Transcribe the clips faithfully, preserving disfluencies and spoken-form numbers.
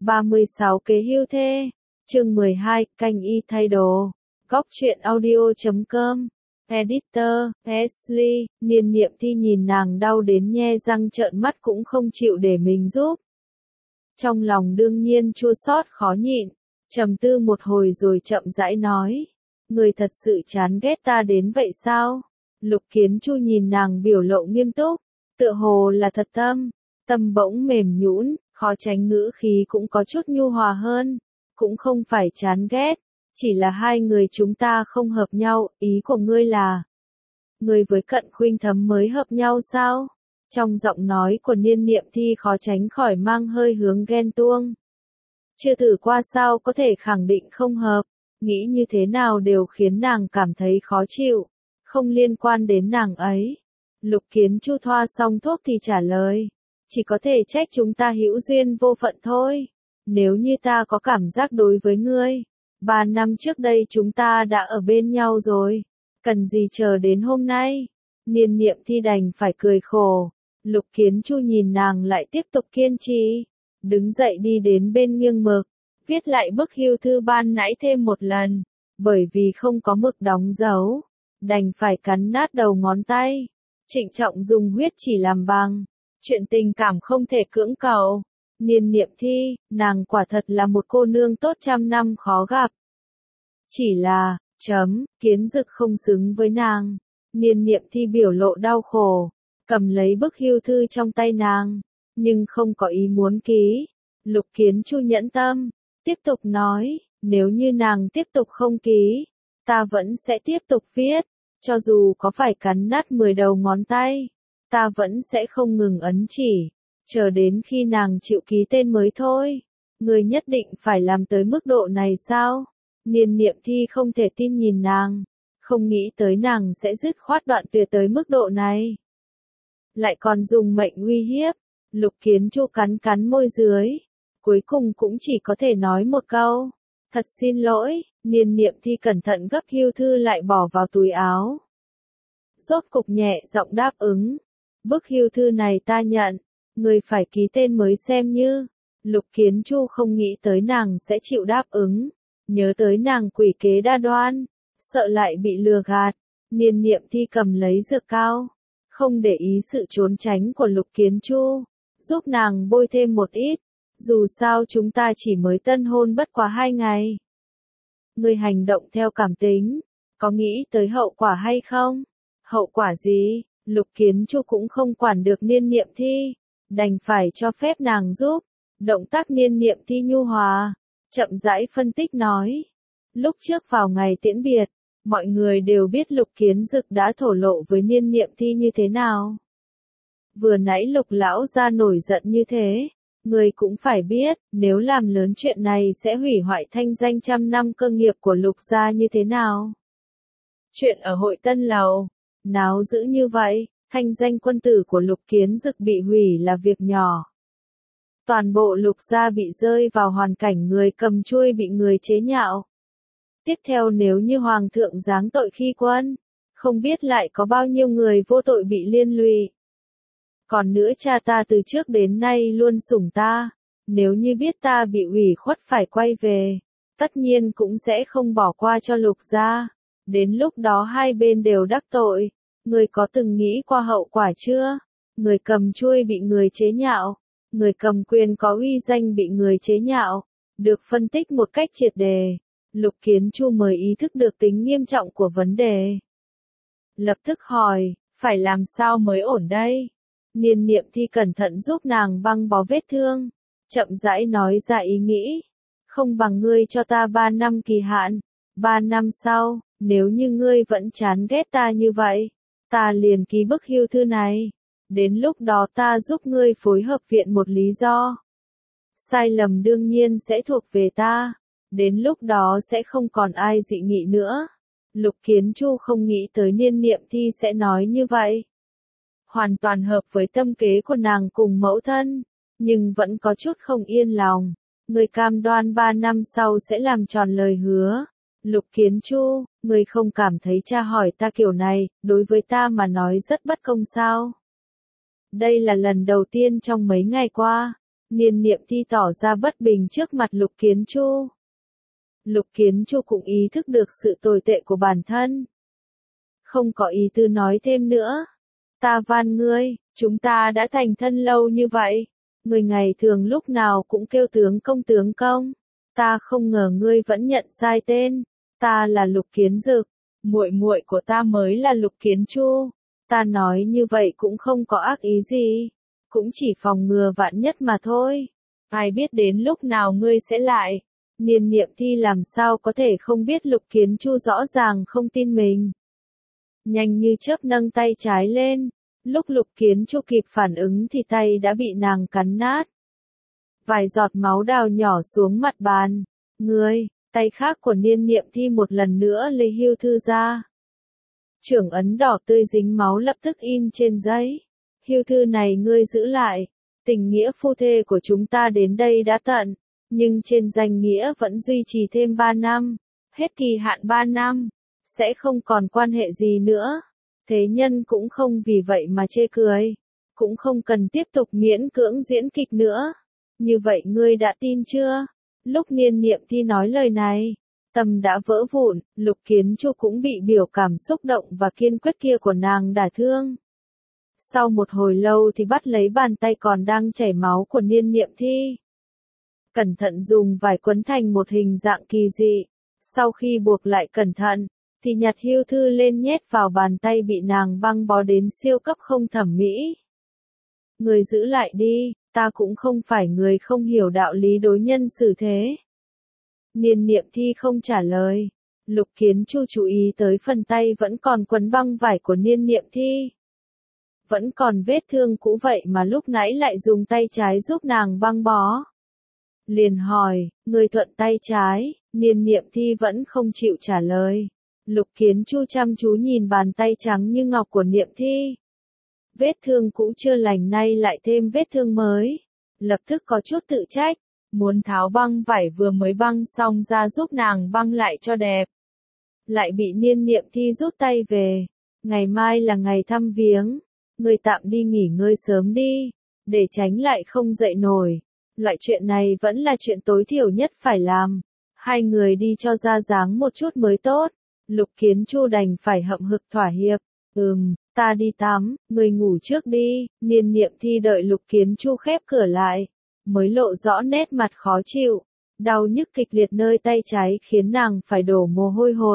ba mươi sáu Kế hưu thê. Chương mười hai, canh y thay đồ. Góc truyện audio chấm com. Editor, Ashley, Niên Niệm Thi nhìn nàng đau đến nhe răng trợn mắt cũng không chịu để mình giúp. Trong lòng đương nhiên chua xót khó nhịn, trầm tư một hồi rồi chậm rãi nói. Người thật sự chán ghét ta đến vậy sao? Lục Kiến Chu nhìn nàng biểu lộ nghiêm túc, tựa hồ là thật tâm, tâm bỗng mềm nhũn, khó tránh ngữ khí cũng có chút nhu hòa hơn, cũng không phải chán ghét, chỉ là hai người chúng ta không hợp nhau, ý của ngươi là ngươi với Cận Khuynh Thấm mới hợp nhau sao? Trong giọng nói của Niên Niệm Thi khó tránh khỏi mang hơi hướng ghen tuông. Chưa thử qua sao có thể khẳng định không hợp, nghĩ như thế nào đều khiến nàng cảm thấy khó chịu, không liên quan đến nàng ấy. Lục Kiến Chu thoa xong thuốc thì trả lời, chỉ có thể trách chúng ta hữu duyên vô phận thôi. Nếu như ta có cảm giác đối với ngươi, ba năm trước đây chúng ta đã ở bên nhau rồi, cần gì chờ đến hôm nay? Niên Niệm Thi đành phải cười khổ. Lục Kiến Chu nhìn nàng lại tiếp tục kiên trì, đứng dậy đi đến bên nghiêng mực, viết lại bức hưu thư ban nãy thêm một lần, bởi vì không có mực đóng dấu, đành phải cắn nát đầu ngón tay, trịnh trọng dùng huyết chỉ làm bằng, chuyện tình cảm không thể cưỡng cầu. Niên Niệm Thi, nàng quả thật là một cô nương tốt trăm năm khó gặp. Chỉ là, chấm, Kiến Dực không xứng với nàng. Niên Niệm Thi biểu lộ đau khổ, cầm lấy bức hưu thư trong tay nàng, nhưng không có ý muốn ký. Lục Kiến Chu nhẫn tâm, tiếp tục nói, nếu như nàng tiếp tục không ký, ta vẫn sẽ tiếp tục viết, cho dù có phải cắn nát mười đầu ngón tay, ta vẫn sẽ không ngừng ấn chỉ, chờ đến khi nàng chịu ký tên mới thôi. Ngươi nhất định phải làm tới mức độ này sao? Niên Niệm Thi không thể tin nhìn nàng, không nghĩ tới nàng sẽ dứt khoát đoạn tuyệt tới mức độ này. Lại còn dùng mệnh uy hiếp. Lục Kiến Chu cắn cắn môi dưới, cuối cùng cũng chỉ có thể nói một câu, thật xin lỗi. Niên Niệm Thi cẩn thận gấp hưu thư lại bỏ vào túi áo, rốt cục nhẹ giọng đáp ứng, bức hưu thư này ta nhận, người phải ký tên mới xem như. Lục Kiến Chu không nghĩ tới nàng sẽ chịu đáp ứng, nhớ tới nàng quỷ kế đa đoan, sợ lại bị lừa gạt. Niên Niệm Thi cầm lấy dược cao, không để ý sự trốn tránh của Lục Kiến Chu, giúp nàng bôi thêm một ít, dù sao chúng ta chỉ mới tân hôn bất quá hai ngày. Ngươi hành động theo cảm tính, có nghĩ tới hậu quả hay không? Hậu quả gì? Lục Kiến Chu cũng không quản được Niên Niệm Thi, đành phải cho phép nàng giúp. Động tác Niên Niệm Thi nhu hòa, chậm rãi phân tích nói. Lúc trước vào ngày tiễn biệt, mọi người đều biết Lục Kiến Dực đã thổ lộ với Niên Niệm Thi như thế nào. Vừa nãy Lục lão gia nổi giận như thế, người cũng phải biết, nếu làm lớn chuyện này sẽ hủy hoại thanh danh trăm năm cơ nghiệp của Lục gia như thế nào. Chuyện ở Hội Tân Lầu, náo dữ như vậy, thanh danh quân tử của Lục Kiến Dực bị hủy là việc nhỏ. Toàn bộ Lục gia bị rơi vào hoàn cảnh người cầm chuôi bị người chế nhạo. Tiếp theo nếu như Hoàng thượng giáng tội khi quân, không biết lại có bao nhiêu người vô tội bị liên lụy. Còn nữa cha ta từ trước đến nay luôn sủng ta, nếu như biết ta bị ủy khuất phải quay về, tất nhiên cũng sẽ không bỏ qua cho Lục gia. Đến lúc đó hai bên đều đắc tội, người có từng nghĩ qua hậu quả chưa? Người cầm chuôi bị người chế nhạo, người cầm quyền có uy danh bị người chế nhạo, được phân tích một cách triệt đề. Lục Kiến Chu mới ý thức được tính nghiêm trọng của vấn đề. Lập tức hỏi, phải làm sao mới ổn đây? Niên Niệm Thi cẩn thận giúp nàng băng bó vết thương, chậm rãi nói ra ý nghĩ. Không bằng ngươi cho ta ba năm kỳ hạn, ba năm sau, nếu như ngươi vẫn chán ghét ta như vậy, ta liền ký bức hưu thư này. Đến lúc đó ta giúp ngươi phối hợp viện một lý do. Sai lầm đương nhiên sẽ thuộc về ta. Đến lúc đó sẽ không còn ai dị nghị nữa. Lục Kiến Chu không nghĩ tới Niên Niệm Thi sẽ nói như vậy. Hoàn toàn hợp với tâm kế của nàng cùng mẫu thân, nhưng vẫn có chút không yên lòng. Người cam đoan ba năm sau sẽ làm tròn lời hứa. Lục Kiến Chu, người không cảm thấy cha hỏi ta kiểu này, đối với ta mà nói rất bất công sao? Đây là lần đầu tiên trong mấy ngày qua, Niên niệm thi tỏ ra bất bình trước mặt Lục Kiến Chu. Lục Kiến Chu cũng ý thức được sự tồi tệ của bản thân. Không có ý tư nói thêm nữa. Ta van ngươi, chúng ta đã thành thân lâu như vậy. Người ngày thường lúc nào cũng kêu tướng công tướng công. Ta không ngờ ngươi vẫn nhận sai tên. Ta là Lục Kiến Dực, muội muội của ta mới là Lục Kiến Chu. Ta nói như vậy cũng không có ác ý gì, cũng chỉ phòng ngừa vạn nhất mà thôi. Ai biết đến lúc nào ngươi sẽ lại. Niên niệm thi làm sao có thể không biết Lục Kiến Chu rõ ràng không tin mình. Nhanh như chớp nâng tay trái lên. Lúc Lục Kiến Chu kịp phản ứng thì tay đã bị nàng cắn nát. Vài giọt máu đào nhỏ xuống mặt bàn. Ngươi, tay khác của niên niệm thi một lần nữa lấy hưu thư ra. Trưởng ấn đỏ tươi dính máu lập tức in trên giấy. Hưu thư này ngươi giữ lại. Tình nghĩa phu thê của chúng ta đến đây đã tận. Nhưng trên danh nghĩa vẫn duy trì thêm ba năm. Hết kỳ hạn ba năm. Sẽ không còn quan hệ gì nữa. Thế nhân cũng không vì vậy mà chê cười. Cũng không cần tiếp tục miễn cưỡng diễn kịch nữa. Như vậy ngươi đã tin chưa? Lúc niên niệm thi nói lời này, tâm đã vỡ vụn, Lục Kiến Chu cũng bị biểu cảm xúc động và kiên quyết kia của nàng đả thương. Sau một hồi lâu thì bắt lấy bàn tay còn đang chảy máu của niên niệm thi. Cẩn thận dùng vải quấn thành một hình dạng kỳ dị. Sau khi buộc lại cẩn thận, thì nhặt hưu thư lên nhét vào bàn tay bị nàng băng bó đến siêu cấp không thẩm mỹ. Người giữ lại đi, ta cũng không phải người không hiểu đạo lý đối nhân xử thế. Niên niệm thi không trả lời. Lục Kiến Chu chú ý tới phần tay vẫn còn quấn băng vải của niên niệm thi. Vẫn còn vết thương cũ vậy mà lúc nãy lại dùng tay trái giúp nàng băng bó. Liền hỏi, người thuận tay trái, niên niệm thi vẫn không chịu trả lời. Lục Kiến Chu chăm chú nhìn bàn tay trắng như ngọc của niệm thi. Vết thương cũ chưa lành nay lại thêm vết thương mới. Lập tức có chút tự trách, muốn tháo băng vải vừa mới băng xong ra giúp nàng băng lại cho đẹp. Lại bị niên niệm thi rút tay về. Ngày mai là ngày thăm viếng. Ngươi tạm đi nghỉ ngơi sớm đi, để tránh lại không dậy nổi. Loại chuyện này vẫn là chuyện tối thiểu nhất phải làm. Hai người đi cho ra dáng một chút mới tốt. Lục Kiến Chu đành phải hậm hực thỏa hiệp. Ừm, ta đi tắm, ngươi ngủ trước đi. Niên niệm thi đợi Lục Kiến Chu khép cửa lại, mới lộ rõ nét mặt khó chịu. Đau nhức kịch liệt nơi tay trái khiến nàng phải đổ mồ hôi hột.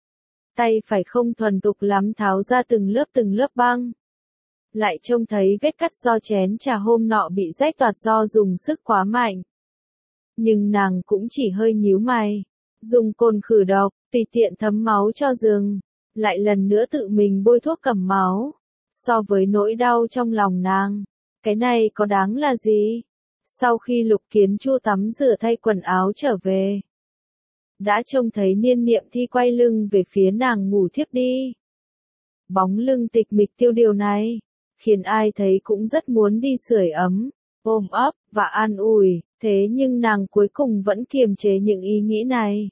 Tay phải không thuần tục lắm tháo ra từng lớp từng lớp băng. Lại trông thấy vết cắt do chén trà hôm nọ bị rách toạc do dùng sức quá mạnh. Nhưng nàng cũng chỉ hơi nhíu mày. Dùng cồn khử độc, tùy tiện thấm máu cho giường. Lại lần nữa tự mình bôi thuốc cầm máu. So với nỗi đau trong lòng nàng, cái này có đáng là gì? Sau khi Lục Kiến Chu tắm rửa thay quần áo trở về, đã trông thấy niên niệm thi quay lưng về phía nàng ngủ thiếp đi. Bóng lưng tịch mịch tiêu điều này, khiến ai thấy cũng rất muốn đi sưởi ấm, ôm ấp, và an ủi, thế nhưng nàng cuối cùng vẫn kiềm chế những ý nghĩ này.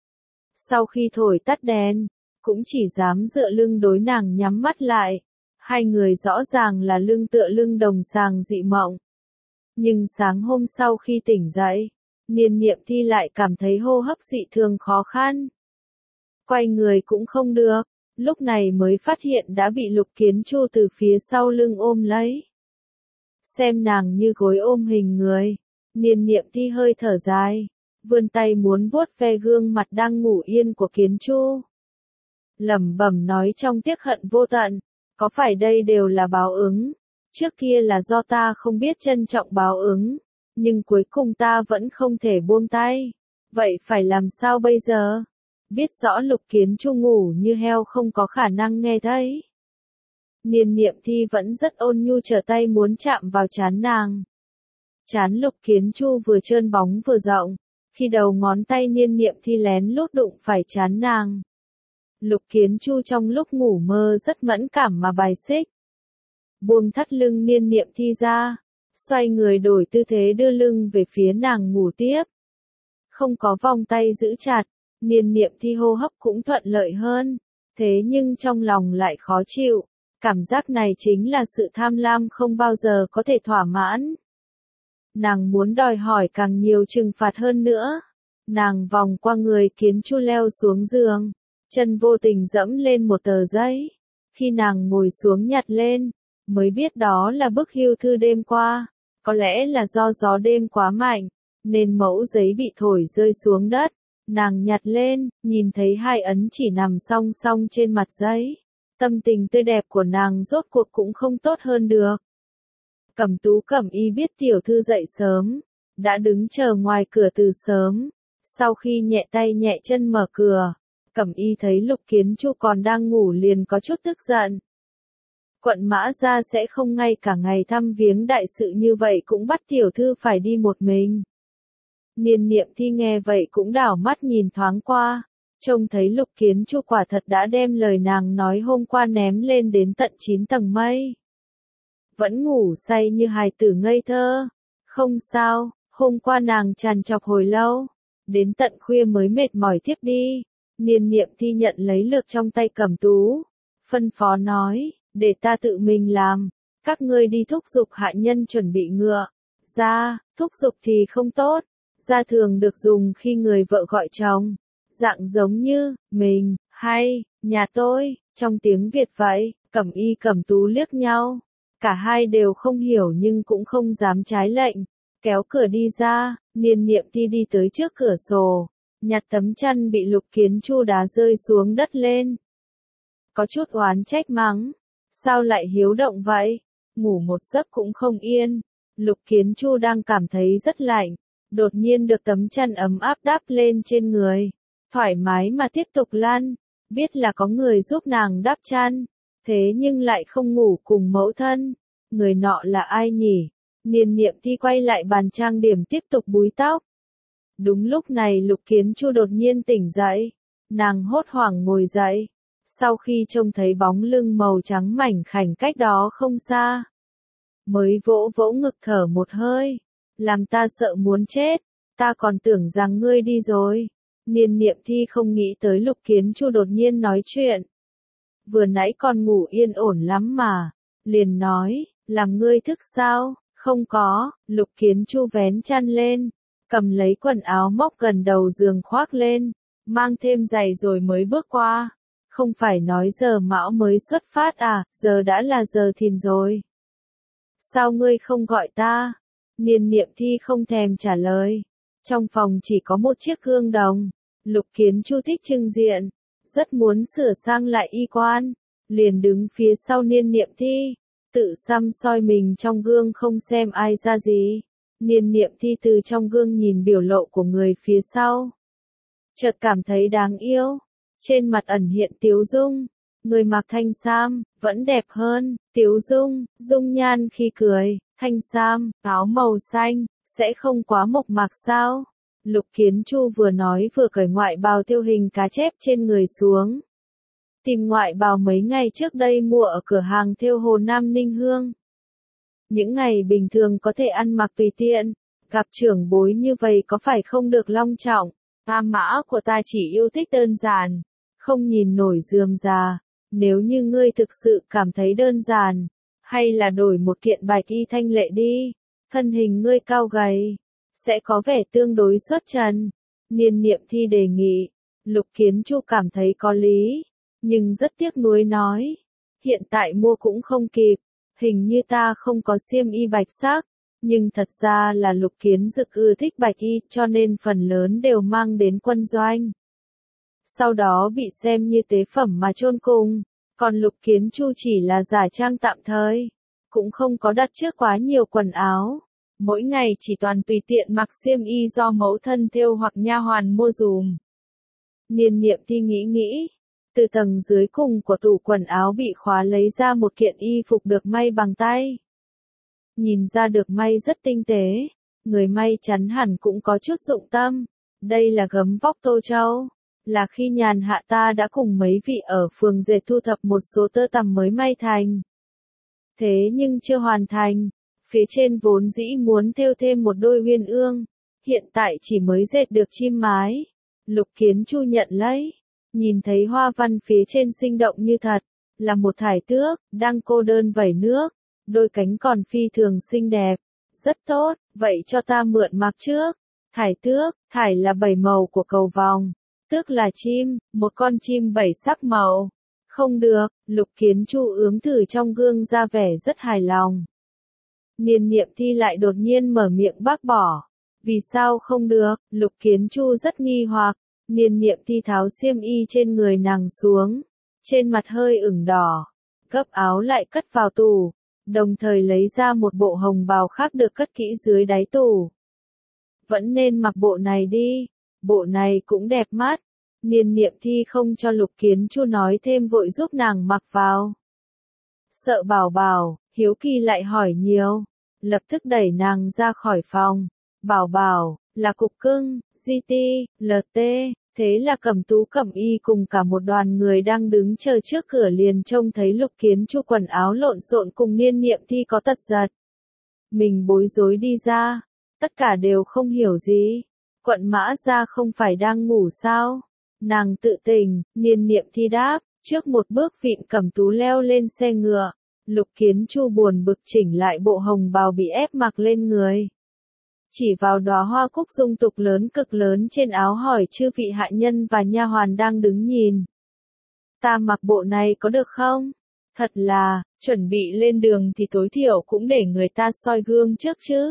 Sau khi thổi tắt đèn, cũng chỉ dám dựa lưng đối nàng nhắm mắt lại. Hai người rõ ràng là lưng tựa lưng đồng sàng dị mộng. Nhưng sáng hôm sau khi tỉnh dậy, niên niệm thi lại cảm thấy hô hấp dị thường khó khăn. Quay người cũng không được, lúc này mới phát hiện đã bị Lục Kiến Chu từ phía sau lưng ôm lấy. Xem nàng như gối ôm hình người, niên niệm thi hơi thở dài, vươn tay muốn vuốt ve gương mặt đang ngủ yên của Kiến Chu. Lẩm bẩm nói trong tiếc hận vô tận, có phải đây đều là báo ứng? Trước kia là do ta không biết trân trọng báo ứng, nhưng cuối cùng ta vẫn không thể buông tay. Vậy phải làm sao bây giờ? Biết rõ Lục Kiến Chu ngủ như heo không có khả năng nghe thấy. Niên niệm thi vẫn rất ôn nhu trở tay muốn chạm vào trán nàng. Trán Lục Kiến Chu vừa trơn bóng vừa rộng, khi đầu ngón tay niên niệm thi lén lút đụng phải trán nàng. Lục Kiến Chu trong lúc ngủ mơ rất mẫn cảm mà bài xích. Buông thắt lưng niên niệm thi ra, xoay người đổi tư thế đưa lưng về phía nàng ngủ tiếp. Không có vòng tay giữ chặt, niên niệm thi hô hấp cũng thuận lợi hơn, thế nhưng trong lòng lại khó chịu. Cảm giác này chính là sự tham lam không bao giờ có thể thỏa mãn. Nàng muốn đòi hỏi càng nhiều trừng phạt hơn nữa. Nàng vòng qua người Kiến Chu leo xuống giường, chân vô tình dẫm lên một tờ giấy. Khi nàng ngồi xuống nhặt lên, mới biết đó là bức hưu thư đêm qua. Có lẽ là do gió đêm quá mạnh, nên mẫu giấy bị thổi rơi xuống đất. Nàng nhặt lên, nhìn thấy hai ấn chỉ nằm song song trên mặt giấy. Tâm tình tươi đẹp của nàng rốt cuộc cũng không tốt hơn được. Cẩm Tú Cẩm Y biết tiểu thư dậy sớm, đã đứng chờ ngoài cửa từ sớm. Sau khi nhẹ tay nhẹ chân mở cửa, Cẩm Y thấy Lục Kiến Chu còn đang ngủ liền có chút tức giận. Quận Mã Gia sẽ không ngay cả ngày thăm viếng đại sự như vậy cũng bắt tiểu thư phải đi một mình. Niên Niệm Thi nghe vậy cũng đảo mắt nhìn thoáng qua, trông thấy Lục Kiến Chu quả thật đã đem lời nàng nói hôm qua ném lên đến tận chín tầng mây. Vẫn ngủ say như hài tử ngây thơ. Không sao, hôm qua nàng trằn trọc hồi lâu, đến tận khuya mới mệt mỏi thiếp đi. Niên Niệm Thi nhận lấy lược trong tay Cẩm Tú, phân phó nói, để ta tự mình làm, các ngươi đi thúc giục hạ nhân chuẩn bị ngựa. Ra, thúc giục thì không tốt, ra thường được dùng khi người vợ gọi chồng, dạng giống như, mình, hay, nhà tôi, trong tiếng Việt vậy. Cẩm Y Cẩm Tú liếc nhau, cả hai đều không hiểu nhưng cũng không dám trái lệnh, kéo cửa đi ra. Niên Niệm Thi đi tới trước cửa sổ, nhặt tấm chăn bị Lục Kiến Chu đá rơi xuống đất lên. Có chút oán trách mắng, sao lại hiếu động vậy, ngủ một giấc cũng không yên. Lục Kiến Chu đang cảm thấy rất lạnh, đột nhiên được tấm chăn ấm áp đắp lên trên người, thoải mái mà tiếp tục lăn, biết là có người giúp nàng đắp chăn, thế nhưng lại không ngủ cùng mẫu thân. Người nọ là ai nhỉ? Niên Niệm Thi quay lại bàn trang điểm tiếp tục búi tóc. Đúng lúc này Lục Kiến Chu đột nhiên tỉnh dậy, nàng hốt hoảng ngồi dậy, sau khi trông thấy bóng lưng màu trắng mảnh khảnh cách đó không xa, mới vỗ vỗ ngực thở một hơi, làm ta sợ muốn chết, ta còn tưởng rằng ngươi đi rồi. Niên Niệm Thi không nghĩ tới Lục Kiến Chu đột nhiên nói chuyện. Vừa nãy còn ngủ yên ổn lắm mà, liền nói, làm ngươi thức sao? Không có. Lục Kiến Chu vén chăn lên, cầm lấy quần áo móc gần đầu giường khoác lên, mang thêm giày rồi mới bước qua. Không phải nói giờ mão mới xuất phát à, giờ đã là giờ thìn rồi. Sao ngươi không gọi ta? Niên Niệm Thi không thèm trả lời. Trong phòng chỉ có một chiếc gương đồng. Lục Kiến Chu thích trưng diện, rất muốn sửa sang lại y quan, liền đứng phía sau Niên Niệm Thi, tự săm soi mình trong gương không xem ai ra gì. Niên Niệm Thi từ trong gương nhìn biểu lộ của người phía sau, chợt cảm thấy đáng yêu, trên mặt ẩn hiện tiếu dung, người mặc thanh sam, vẫn đẹp hơn, tiếu dung, dung nhan khi cười, thanh sam, áo màu xanh, sẽ không quá mộc mạc sao? Lục Kiến Chu vừa nói vừa cởi ngoại bào thêu hình cá chép trên người xuống. Tìm ngoại bào mấy ngày trước đây mua ở cửa hàng thêu Hồ Nam Ninh Hương. Những ngày bình thường có thể ăn mặc tùy tiện, gặp trưởng bối như vậy có phải không được long trọng. A mã của ta chỉ yêu thích đơn giản, không nhìn nổi rườm rà. Nếu như ngươi thực sự cảm thấy đơn giản, hay là đổi một kiện bạch y thanh lệ đi. Thân hình ngươi cao gầy, sẽ có vẻ tương đối xuất trần. Niên Niệm Thi đề nghị. Lục Kiến Chu cảm thấy có lý, nhưng rất tiếc nuối nói, hiện tại mua cũng không kịp. Hình như ta không có xiêm y bạch sắc, nhưng thật ra là Lục Kiến Dực ưa thích bạch y, cho nên phần lớn đều mang đến quân doanh. Sau đó bị xem như tế phẩm mà chôn cùng, còn Lục Kiến Chu chỉ là giả trang tạm thời, cũng không có đặt trước quá nhiều quần áo. Mỗi ngày chỉ toàn tùy tiện mặc xiêm y do mẫu thân thêu hoặc nha hoàn mua dùm. Niên Niệm Thi nghĩ nghĩ, từ tầng dưới cùng của tủ quần áo bị khóa lấy ra một kiện y phục được may bằng tay. Nhìn ra được may rất tinh tế, người may chắn hẳn cũng có chút dụng tâm. Đây là gấm vóc Tô Châu, là khi nhàn hạ ta đã cùng mấy vị ở phường dệt thu thập một số tơ tằm mới may thành. Thế nhưng chưa hoàn thành. Phía trên vốn dĩ muốn thêu thêm một đôi uyên ương, hiện tại chỉ mới dệt được chim mái. Lục Kiến Chu nhận lấy, nhìn thấy hoa văn phía trên sinh động như thật, là một thải tước, đang cô đơn vẩy nước, đôi cánh còn phi thường xinh đẹp, Rất tốt, vậy cho ta mượn mặc trước. Thải tước, thải là bảy màu của cầu vồng. Tước là chim, một con chim bảy sắc màu. Không được, Lục Kiến Chu ướm thử trong gương ra vẻ rất hài lòng. Niên Niệm Thi lại đột nhiên mở miệng bác bỏ. Vì sao không được, Lục Kiến Chu rất nghi hoặc. Niên Niệm Thi tháo xiêm y trên người nàng xuống. Trên mặt hơi ửng đỏ. Gấp áo lại cất vào tủ. Đồng thời lấy ra một bộ hồng bào khác được cất kỹ dưới đáy tủ. Vẫn nên mặc bộ này đi. Bộ này cũng đẹp mắt. Niên Niệm Thi không cho Lục Kiến Chu nói thêm vội giúp nàng mặc vào. Sợ Bảo Bảo, hiếu kỳ lại hỏi nhiều. Lập tức đẩy nàng ra khỏi phòng. Bảo Bảo, là Cục Cưng, giê tê, lờ tê, thế là Cẩm Tú Cẩm Y cùng cả một đoàn người đang đứng chờ trước cửa liền trông thấy Lục Kiến Chu quần áo lộn xộn cùng Niên Niệm Thi có tật giật. Mình bối rối đi ra, tất cả đều không hiểu gì. Quận Mã Gia không phải đang ngủ sao? Nàng tự tỉnh, Niên Niệm Thi đáp, trước một bước vịn Cẩm Tú leo lên xe ngựa. Lục Kiến Chu buồn bực chỉnh lại bộ hồng bào bị ép mặc lên người. Chỉ vào đóa hoa cúc dung tục lớn cực lớn trên áo hỏi chư vị hạ nhân và nha hoàn đang đứng nhìn. Ta mặc bộ này có được không? Thật là, chuẩn bị lên đường thì tối thiểu cũng để người ta soi gương trước chứ.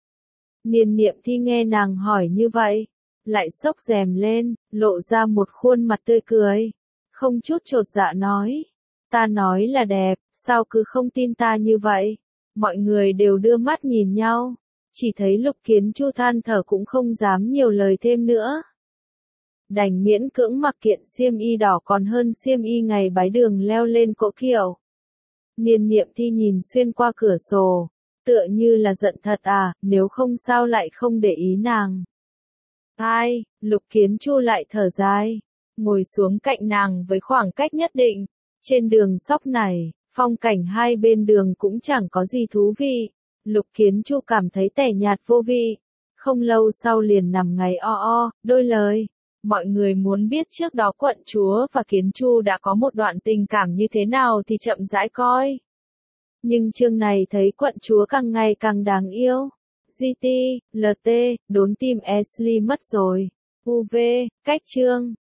Niên Niệm Thi nghe nàng hỏi như vậy, lại xốc rèm lên, lộ ra một khuôn mặt tươi cười. Không chút chột dạ nói. Ta nói là đẹp, sao cứ không tin ta như vậy? Mọi người đều đưa mắt nhìn nhau. Chỉ thấy Lục Kiến Chu than thở cũng không dám nhiều lời thêm nữa. Đành miễn cưỡng mặc kiện xiêm y đỏ còn hơn xiêm y ngày bái đường leo lên cỗ kiệu. Niên Niệm Thi nhìn xuyên qua cửa sổ, tựa như là giận thật à, nếu không sao lại không để ý nàng. Ai, Lục Kiến Chu lại thở dài, ngồi xuống cạnh nàng với khoảng cách nhất định. Trên đường sóc này, phong cảnh hai bên đường cũng chẳng có gì thú vị. Lục Kiến Chu cảm thấy tẻ nhạt vô vị. Không lâu sau liền nằm ngáy o o, đôi lời. Mọi người muốn biết trước đó quận chúa và Kiến Chu đã có một đoạn tình cảm như thế nào thì chậm rãi coi. Nhưng chương này thấy quận chúa càng ngày càng đáng yêu. giê tê, lờ tê, đốn tim Ashley mất rồi. u vê, cách chương.